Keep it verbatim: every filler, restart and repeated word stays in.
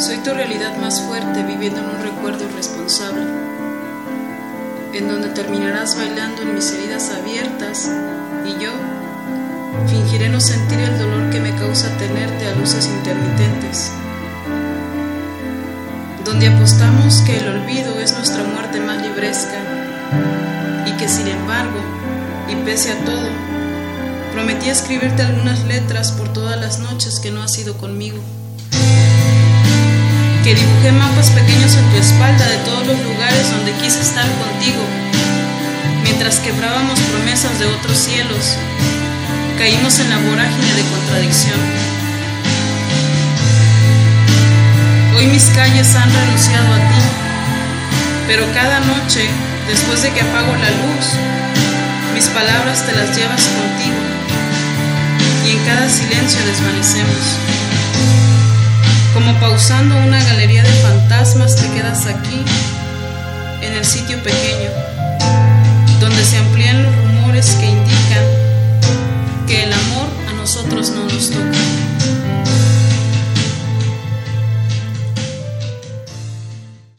Soy tu realidad más fuerte, viviendo en un recuerdo irresponsable, en donde terminarás bailando en mis heridas abiertas y yo fingiré no sentir el dolor que me causa tenerte a luces intermitentes, donde apostamos que el olvido es nuestra muerte más libresca y que sin embargo, y pese a todo, prometí escribirte algunas letras por todas las noches que no has ido conmigo, que dibujé mapas pequeños en tu espalda de todos los lugares donde quise estar contigo, mientras quebrábamos promesas de otros cielos, caímos en la vorágine de contradicción. Hoy mis calles han renunciado a ti, pero cada noche, después de que apago la luz, mis palabras te las llevas contigo, y en cada silencio desvanecemos. Como pausando una galería de fantasmas te quedas aquí, en el sitio pequeño, donde se amplían los rumores que